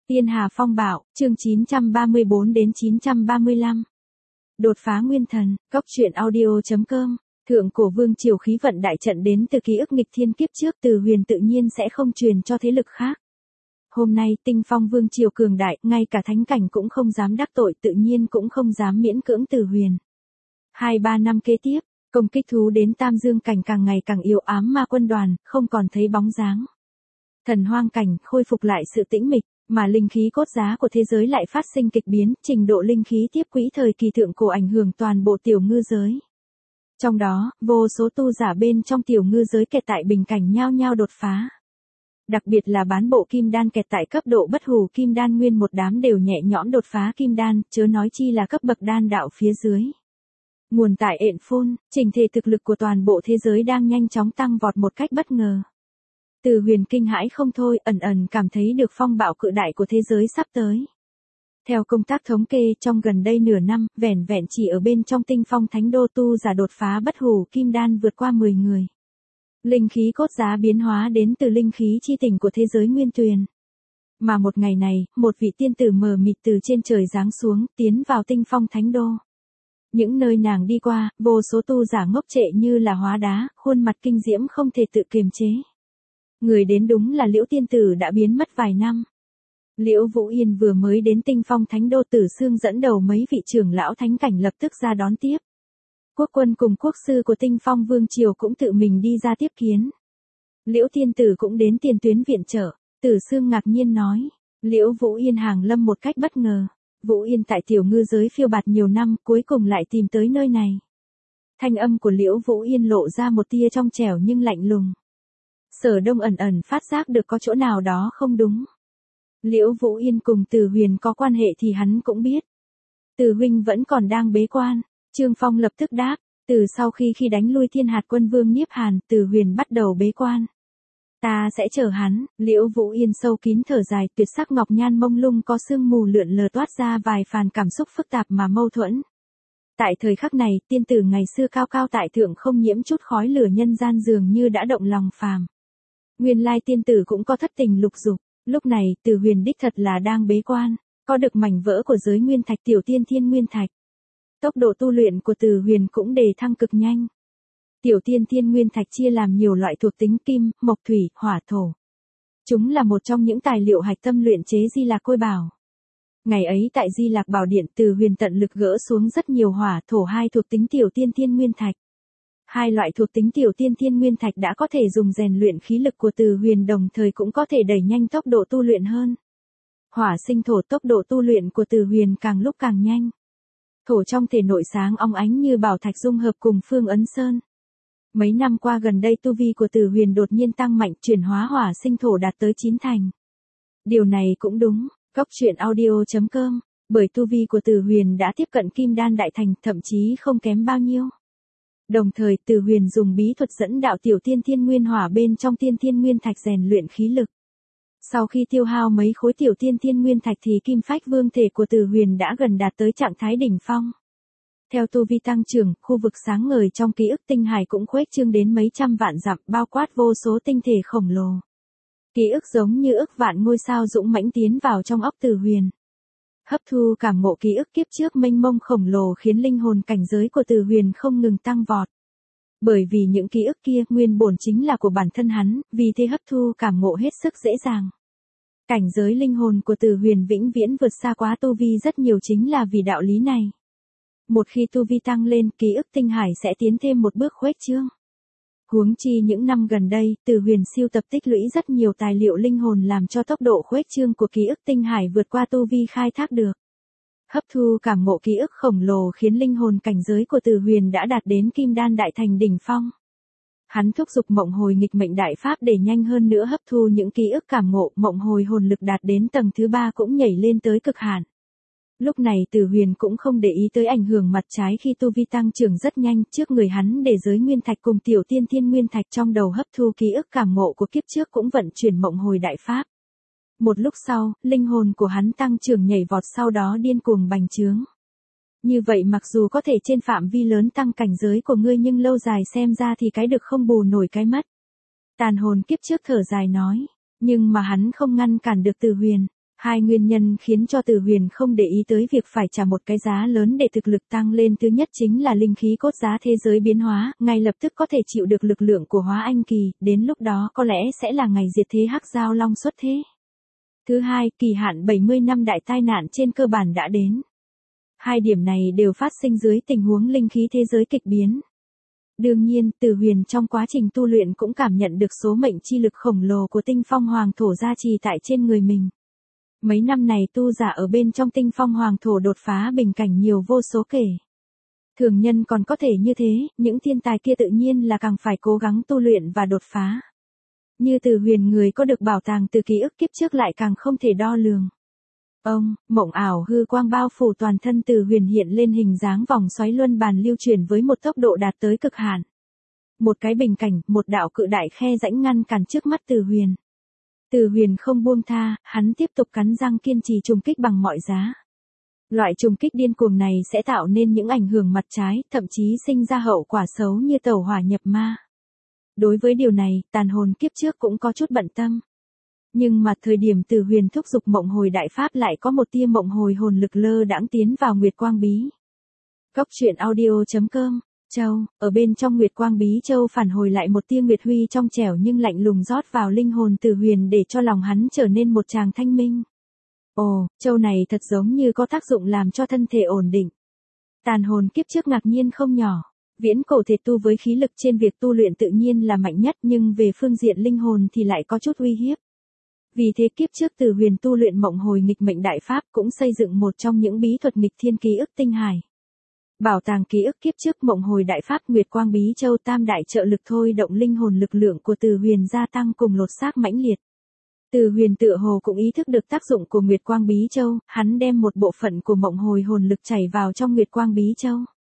Tiên Hà Phong Bạo, chương 934 đến 935. Đột phá nguyên thần, góc truyện audio.com. Thượng cổ vương triều khí vận đại trận đến từ ký ức nghịch thiên kiếp trước, Từ Huyền tự nhiên sẽ không truyền cho thế lực khác. Hôm nay, Tinh Phong vương triều cường đại, ngay cả thánh cảnh cũng không dám đắc tội, tự nhiên cũng không dám miễn cưỡng Từ Huyền. 2-3 năm kế tiếp, công kích thú đến Tam Dương cảnh càng ngày càng yếu ám, ma quân đoàn không còn thấy bóng dáng. Thần hoang cảnh khôi phục lại sự tĩnh mịch, mà linh khí cốt giá của thế giới lại phát sinh kịch biến, trình độ linh khí tiếp quỹ thời kỳ thượng cổ ảnh hưởng toàn bộ tiểu ngư giới. Trong đó, vô số tu giả bên trong tiểu ngư giới kẹt tại bình cảnh nhao nhao đột phá. Đặc biệt là bán bộ kim đan kẹt tại cấp độ bất hủ kim đan, nguyên một đám đều nhẹ nhõm đột phá kim đan, chớ nói chi là cấp bậc đan đạo phía dưới. Nguồn tại ện phôn, trình thể thực lực của toàn bộ thế giới đang nhanh chóng tăng vọt một cách bất ngờ. Từ Huyền kinh hãi không thôi, ẩn ẩn cảm thấy được phong bạo cự đại của thế giới sắp tới. Theo công tác thống kê, trong gần đây nửa năm, vẻn vẹn chỉ ở bên trong Tinh Phong Thánh Đô tu giả đột phá bất hủ kim đan vượt qua 10 người. Linh khí cốt giá biến hóa đến từ linh khí chi tỉnh của thế giới nguyên tuyền. Mà một ngày này, một vị tiên tử mờ mịt từ trên trời giáng xuống, tiến vào Tinh Phong Thánh Đô. Những nơi nàng đi qua, vô số tu giả ngốc trệ như là hóa đá, khuôn mặt kinh diễm không thể tự kiềm chế. Người đến đúng là Liễu tiên tử đã biến mất vài năm. Liễu Vũ Yên vừa mới đến Tinh Phong Thánh Đô, Tử Sương dẫn đầu mấy vị trưởng lão thánh cảnh lập tức ra đón tiếp. Quốc quân cùng quốc sư của Tinh Phong Vương Triều cũng tự mình đi ra tiếp kiến. Liễu tiên tử cũng đến tiền tuyến viện trợ, Tử Sương ngạc nhiên nói. Liễu Vũ Yên hàng lâm một cách bất ngờ. Vũ Yên tại tiểu ngư giới phiêu bạt nhiều năm, cuối cùng lại tìm tới nơi này. Thanh âm của Liễu Vũ Yên lộ ra một tia trong trẻo nhưng lạnh lùng. Sở Đông ẩn ẩn phát giác được có chỗ nào đó không đúng. Liễu Vũ Yên cùng Từ Huyền có quan hệ thì hắn cũng biết. Từ huynh vẫn còn đang bế quan. Trương Phong lập tức đáp. Từ sau khi đánh lui Thiên Hạt Quân Vương Niếp Hàn, Từ Huyền bắt đầu bế quan. Ta sẽ chờ hắn. Liễu Vũ Yên sâu kín thở dài, tuyệt sắc ngọc nhan mông lung có sương mù lượn lờ toát ra vài phàn cảm xúc phức tạp mà mâu thuẫn. Tại thời khắc này, tiên tử ngày xưa cao cao tại thượng không nhiễm chút khói lửa nhân gian dường như đã động lòng phàm. Nguyên lai tiên tử cũng có thất tình lục dục. Lúc này, Từ Huyền đích thật là đang bế quan, có được mảnh vỡ của giới nguyên thạch tiểu tiên thiên nguyên thạch. Tốc độ tu luyện của Từ Huyền cũng đề thăng cực nhanh. Tiểu tiên thiên nguyên thạch chia làm nhiều loại thuộc tính kim, mộc thủy, hỏa thổ. Chúng là một trong những tài liệu hạch tâm luyện chế Di Lạc Côi Bảo. Ngày ấy tại Di Lạc Bảo Điện, Từ Huyền tận lực gỡ xuống rất nhiều hỏa thổ hai thuộc tính tiểu tiên thiên nguyên thạch. Hai loại thuộc tính tiểu tiên thiên nguyên thạch đã có thể dùng rèn luyện khí lực của Từ Huyền, đồng thời cũng có thể đẩy nhanh tốc độ tu luyện hơn. Hỏa sinh thổ, tốc độ tu luyện của Từ Huyền càng lúc càng nhanh. Thổ trong thể nội sáng óng ánh như bảo thạch dung hợp cùng Phương Ấn Sơn. Mấy năm qua gần đây tu vi của Từ Huyền đột nhiên tăng mạnh, chuyển hóa hỏa sinh thổ đạt tới 9 thành. Điều này cũng đúng, góc truyện audio.com, bởi tu vi của Từ Huyền đã tiếp cận kim đan đại thành, thậm chí không kém bao nhiêu. Đồng thời, Từ Huyền dùng bí thuật dẫn đạo tiểu tiên thiên nguyên hỏa bên trong tiên thiên nguyên thạch rèn luyện khí lực. Sau khi tiêu hao mấy khối tiểu tiên thiên nguyên thạch thì kim phách vương thể của Từ Huyền đã gần đạt tới trạng thái đỉnh phong. Theo tu vi tăng trưởng, khu vực sáng ngời trong ký ức tinh hải cũng khuếch trương đến mấy trăm vạn dặm, bao quát vô số tinh thể khổng lồ. Ký ức giống như ức vạn ngôi sao dũng mãnh tiến vào trong óc Từ Huyền. Hấp thu cảm ngộ ký ức kiếp trước mênh mông khổng lồ khiến linh hồn cảnh giới của Từ Huyền không ngừng tăng vọt. Bởi vì những ký ức kia nguyên bổn chính là của bản thân hắn, vì thế hấp thu cảm ngộ hết sức dễ dàng. Cảnh giới linh hồn của Từ Huyền vĩnh viễn vượt xa quá tu vi rất nhiều, chính là vì đạo lý này. Một khi tu vi tăng lên, ký ức tinh hải sẽ tiến thêm một bước khuếch trương. Huống chi những năm gần đây, Từ Huyền siêu tập tích lũy rất nhiều tài liệu linh hồn làm cho tốc độ khuếch trương của ký ức tinh hải vượt qua tu vi khai thác được. Hấp thu cảm ngộ ký ức khổng lồ khiến linh hồn cảnh giới của Từ Huyền đã đạt đến kim đan đại thành đỉnh phong. Hắn thúc giục mộng hồi nghịch mệnh đại pháp để nhanh hơn nữa hấp thu những ký ức cảm ngộ, mộng hồi hồn lực đạt đến tầng thứ 3 cũng nhảy lên tới cực hạn. Lúc này Từ Huyền cũng không để ý tới ảnh hưởng mặt trái khi tu vi tăng trưởng rất nhanh, trước người hắn để giới nguyên thạch cùng tiểu tiên thiên nguyên thạch trong đầu hấp thu ký ức cảm ngộ của kiếp trước cũng vận chuyển mộng hồi đại pháp. Một lúc sau, linh hồn của hắn tăng trưởng nhảy vọt, sau đó điên cuồng bành trướng. Như vậy mặc dù có thể trên phạm vi lớn tăng cảnh giới của ngươi, nhưng lâu dài xem ra thì cái được không bù nổi cái mất. Tàn hồn kiếp trước thở dài nói, nhưng mà hắn không ngăn cản được Từ Huyền. Hai nguyên nhân khiến cho Từ Huyền không để ý tới việc phải trả một cái giá lớn để thực lực tăng lên, thứ nhất chính là linh khí cốt giá thế giới biến hóa, ngay lập tức có thể chịu được lực lượng của Hóa Anh Kỳ, đến lúc đó có lẽ sẽ là ngày diệt thế Hắc Giao Long xuất thế. Thứ hai, kỳ hạn 70 năm đại tai nạn trên cơ bản đã đến. Hai điểm này đều phát sinh dưới tình huống linh khí thế giới kịch biến. Đương nhiên, Từ Huyền trong quá trình tu luyện cũng cảm nhận được số mệnh chi lực khổng lồ của Tinh Phong Hoàng Thổ gia trì tại trên người mình. Mấy năm này tu giả ở bên trong Tinh Phong Hoàng Thổ đột phá bình cảnh nhiều vô số kể. Thường nhân còn có thể như thế, những thiên tài kia tự nhiên là càng phải cố gắng tu luyện và đột phá. Như Từ Huyền người có được bảo tàng từ ký ức kiếp trước lại càng không thể đo lường. Mộng ảo hư quang bao phủ toàn thân Từ Huyền, hiện lên hình dáng vòng xoáy luân bàn lưu chuyển với một tốc độ đạt tới cực hạn. Một cái bình cảnh, một đạo cự đại khe rãnh ngăn cản trước mắt Từ Huyền. Từ Huyền không buông tha, hắn tiếp tục cắn răng kiên trì trùng kích bằng mọi giá. Loại trùng kích điên cuồng này sẽ tạo nên những ảnh hưởng mặt trái, thậm chí sinh ra hậu quả xấu như tẩu hỏa nhập ma. Đối với điều này, tàn hồn kiếp trước cũng có chút bận tâm. Nhưng mà thời điểm Từ Huyền thúc giục mộng hồi đại pháp lại có một tia mộng hồi hồn lực lơ đãng tiến vào Nguyệt Quang Bí. Cốc truyện audio.com. Châu, ở bên trong Nguyệt Quang Bí Châu phản hồi lại một tia nguyệt huy trong trẻo nhưng lạnh lùng rót vào linh hồn Từ Huyền để cho lòng hắn trở nên một tràng thanh minh. Ồ, châu này thật giống như có tác dụng làm cho thân thể ổn định. Tàn hồn kiếp trước ngạc nhiên không nhỏ. Viễn cổ thể tu với khí lực trên việc tu luyện tự nhiên là mạnh nhất, nhưng về phương diện linh hồn thì lại có chút uy hiếp. Vì thế kiếp trước Từ Huyền tu luyện mộng hồi nghịch mệnh đại pháp cũng xây dựng một trong những bí thuật nghịch thiên ký ức tinh hải. Bảo tàng ký ức kiếp trước mộng hồi đại pháp Nguyệt Quang Bí Châu tam đại trợ lực thôi động linh hồn lực lượng của Từ Huyền gia tăng cùng lột xác mãnh liệt. Từ Huyền tựa hồ cũng ý thức được tác dụng của Nguyệt Quang Bí Châu, hắn đem một bộ phận của mộng hồi hồn lực chảy vào trong Nguyệt Quang Bí Châu.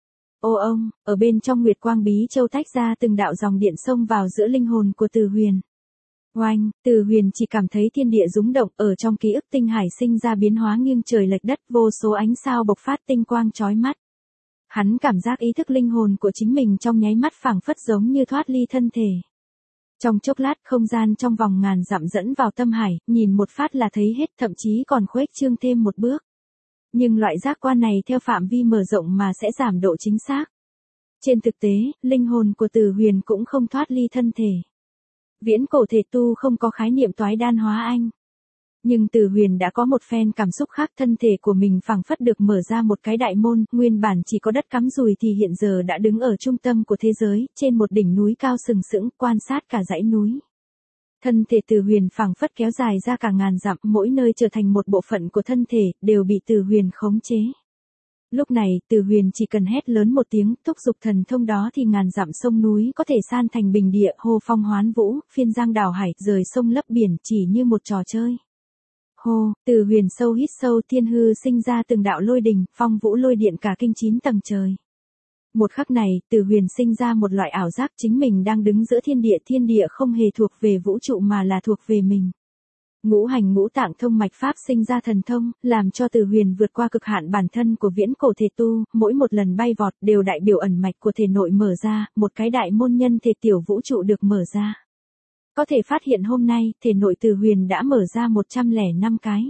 Ở bên trong Nguyệt Quang Bí Châu tách ra từng đạo dòng điện xông vào giữa linh hồn của Từ Huyền. Oanh, Từ Huyền chỉ cảm thấy thiên địa rúng động, ở trong ký ức tinh hải sinh ra biến hóa nghiêng trời lệch đất, vô số ánh sao bộc phát tinh quang chói mắt. Hắn cảm giác ý thức linh hồn của chính mình trong nháy mắt phảng phất giống như thoát ly thân thể. Trong chốc lát không gian trong vòng ngàn dặm dẫn vào tâm hải, nhìn một phát là thấy hết, thậm chí còn khuếch trương thêm một bước. Nhưng loại giác quan này theo phạm vi mở rộng mà sẽ giảm độ chính xác. Trên thực tế, linh hồn của Từ Huyền cũng không thoát ly thân thể. Viễn cổ thể tu không có khái niệm toái đan hóa anh. Nhưng Từ Huyền đã có một phen cảm xúc khác, thân thể của mình phảng phất được mở ra một cái đại môn, nguyên bản chỉ có đất cắm rùi thì hiện giờ đã đứng ở trung tâm của thế giới, trên một đỉnh núi cao sừng sững, quan sát cả dãy núi. Thân thể Từ Huyền phảng phất kéo dài ra cả ngàn dặm, mỗi nơi trở thành một bộ phận của thân thể, đều bị Từ Huyền khống chế. Lúc này, Từ Huyền chỉ cần hét lớn một tiếng, thúc giục thần thông đó thì ngàn dặm sông núi có thể san thành bình địa, hô phong hoán vũ, phiên giang đảo hải, rời sông lấp biển, chỉ như một trò chơi. Hô, Từ Huyền sâu hít sâu, thiên hư sinh ra từng đạo lôi đình, phong vũ lôi điện cả kinh 9 tầng trời. Một khắc này, Từ Huyền sinh ra một loại ảo giác chính mình đang đứng giữa thiên địa không hề thuộc về vũ trụ mà là thuộc về mình. Ngũ hành ngũ tạng thông mạch pháp sinh ra thần thông, làm cho Từ Huyền vượt qua cực hạn bản thân của viễn cổ thể tu, mỗi một lần bay vọt đều đại biểu ẩn mạch của thể nội mở ra, một cái đại môn nhân thể tiểu vũ trụ được mở ra. Có thể phát hiện hôm nay, thể nội Từ Huyền đã mở ra 105 cái.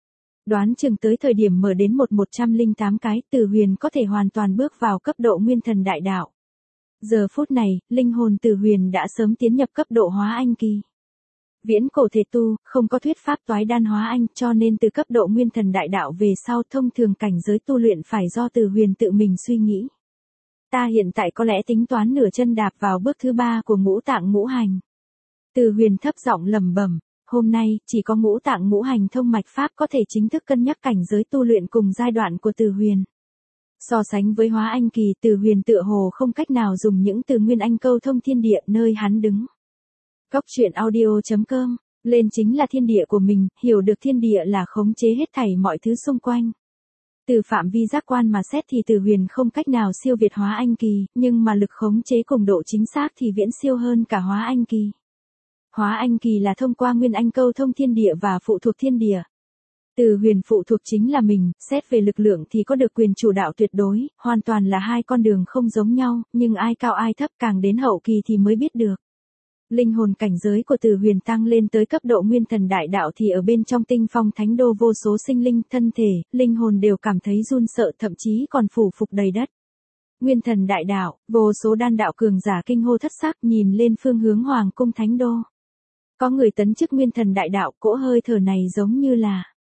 Đoán chừng tới thời điểm mở đến 108 cái, Từ Huyền có thể hoàn toàn bước vào cấp độ nguyên thần đại đạo. Giờ phút này, linh hồn Từ Huyền đã sớm tiến nhập cấp độ hóa anh kỳ. Viễn cổ thể tu, không có thuyết pháp toái đan hóa anh, cho nên từ cấp độ nguyên thần đại đạo về sau thông thường cảnh giới tu luyện phải do Từ Huyền tự mình suy nghĩ. Ta hiện tại có lẽ tính toán nửa chân đạp vào bước thứ 3 của ngũ tạng ngũ hành. Từ Huyền thấp giọng lẩm bẩm, hôm nay, chỉ có ngũ tạng ngũ hành thông mạch pháp có thể chính thức cân nhắc cảnh giới tu luyện cùng giai đoạn của Từ Huyền. So sánh với hóa anh kỳ, Từ Huyền tựa hồ không cách nào dùng những từ nguyên anh câu thông thiên địa nơi hắn đứng. Cốc truyện audio.com, lên chính là thiên địa của mình, hiểu được thiên địa là khống chế hết thảy mọi thứ xung quanh. Từ phạm vi giác quan mà xét thì Từ Huyền không cách nào siêu việt hóa anh kỳ, nhưng mà lực khống chế cùng độ chính xác thì viễn siêu hơn cả hóa anh kỳ. Hóa anh kỳ là thông qua nguyên anh câu thông thiên địa và phụ thuộc thiên địa. Từ Huyền phụ thuộc chính là mình, xét về lực lượng thì có được quyền chủ đạo tuyệt đối, hoàn toàn là hai con đường không giống nhau, nhưng ai cao ai thấp càng đến hậu kỳ thì mới biết được. Linh hồn cảnh giới của Từ Huyền tăng lên tới cấp độ nguyên thần đại đạo thì ở bên trong tinh phong thánh đô vô số sinh linh, thân thể, linh hồn đều cảm thấy run sợ, thậm chí còn phủ phục đầy đất. Nguyên thần đại đạo, vô số đan đạo cường giả kinh hô thất sắc nhìn lên phương hướng hoàng cung thánh đô. Có người tấn chức nguyên thần đại đạo, cỗ hơi thở này giống như là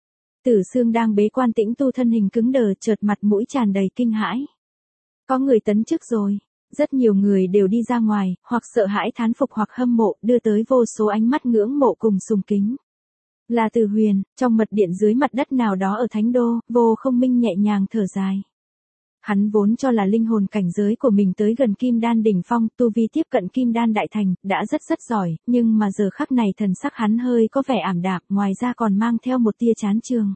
Tử Xương đang bế quan tĩnh tu, thân hình cứng đờ, chợt mặt mũi tràn đầy kinh hãi. Có người tấn chức rồi. Rất nhiều người đều đi ra ngoài, hoặc sợ hãi thán phục hoặc hâm mộ, đưa tới vô số ánh mắt ngưỡng mộ cùng sùng kính. Là Từ Huyền, trong mật điện dưới mặt đất nào đó ở Thánh Đô, Vô Không Minh nhẹ nhàng thở dài. Hắn vốn cho là linh hồn cảnh giới của mình tới gần Kim Đan đỉnh phong, tu vi tiếp cận Kim Đan đại thành, đã rất giỏi, nhưng mà giờ khắc này thần sắc hắn hơi có vẻ ảm đạm, ngoài ra còn mang theo một tia chán chường.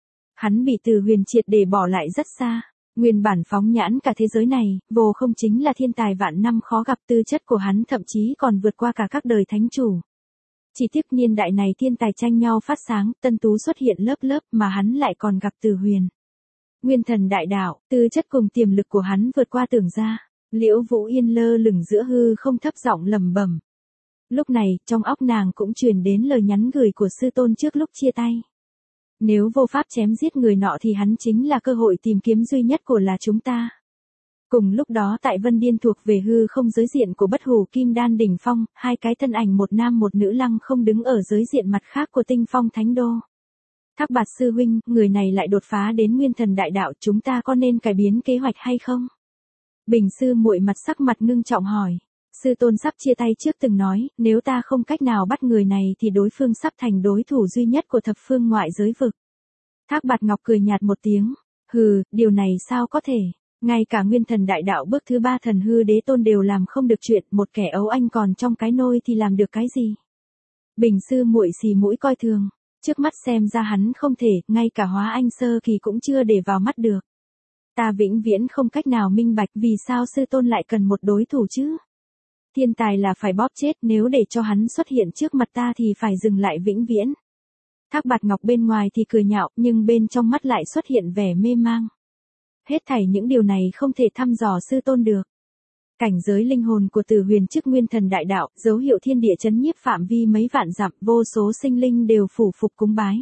Hắn bị Từ Huyền triệt để bỏ lại rất xa. Nguyên bản phóng nhãn cả thế giới này, Vô Không chính là thiên tài vạn năm khó gặp, tư chất của hắn thậm chí còn vượt qua cả các đời thánh chủ. Chỉ tiếc niên đại này thiên tài tranh nhau phát sáng, tân tú xuất hiện lớp lớp mà hắn lại còn gặp Từ Huyền. Nguyên thần đại đạo, tư chất cùng tiềm lực của hắn vượt qua tưởng ra. Liễu Vũ Yên lơ lửng giữa hư không thấp giọng lẩm bẩm. Lúc này, trong óc nàng cũng truyền đến lời nhắn gửi của sư tôn trước lúc chia tay. Nếu vô pháp chém giết người nọ thì hắn chính là cơ hội tìm kiếm duy nhất của là chúng ta. Cùng lúc đó tại Vân Điên thuộc về hư không giới diện của Bất Hủ Kim Đan đỉnh phong, hai cái thân ảnh một nam một nữ lăng không đứng ở giới diện mặt khác của tinh phong thánh đô. Thác Bạt sư huynh, người này lại đột phá đến nguyên thần đại đạo, chúng ta có nên cải biến kế hoạch hay không? Bình sư muội mặt sắc mặt ngưng trọng hỏi. Sư tôn sắp chia tay trước từng nói, nếu ta không cách nào bắt người này thì đối phương sắp thành đối thủ duy nhất của thập phương ngoại giới vực. Thác Bạt Ngọc cười nhạt một tiếng. Hừ, điều này sao có thể? Ngay cả nguyên thần đại đạo bước thứ 3 thần hư đế tôn đều làm không được chuyện, một kẻ ấu anh còn trong cái nôi thì làm được cái gì? Bình sư muội xì mũi coi thường. Trước mắt xem ra hắn không thể, ngay cả Hóa Anh sơ kỳ cũng chưa để vào mắt được. Ta vĩnh viễn không cách nào minh bạch vì sao sư tôn lại cần một đối thủ chứ? Thiên tài là phải bóp chết, nếu để cho hắn xuất hiện trước mặt ta thì phải dừng lại vĩnh viễn. Thác Bạt Ngọc bên ngoài thì cười nhạo, nhưng bên trong mắt lại xuất hiện vẻ mê mang. Hết thảy những điều này không thể thăm dò sư tôn được. Cảnh giới linh hồn của Từ Huyền trước nguyên thần đại đạo, dấu hiệu thiên địa chấn nhiếp phạm vi mấy vạn dặm, vô số sinh linh đều phủ phục cúng bái.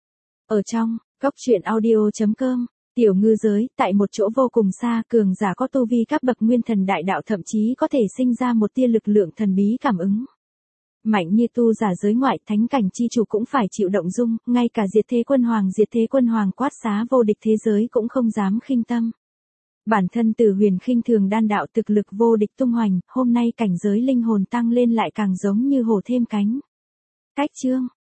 Ở trong, góc truyện audio.com, tiểu ngư giới, tại một chỗ vô cùng xa, cường giả có tu vi các bậc nguyên thần đại đạo thậm chí có thể sinh ra một tia lực lượng thần bí cảm ứng. Mạnh như tu giả giới ngoại, thánh cảnh chi chủ cũng phải chịu động dung, ngay cả diệt thế quân hoàng quát xá vô địch thế giới cũng không dám khinh tâm. Bản thân Từ Huyền khinh thường đan đạo thực lực vô địch tung hoành, hôm nay cảnh giới linh hồn tăng lên lại càng giống như hổ thêm cánh. Cách chương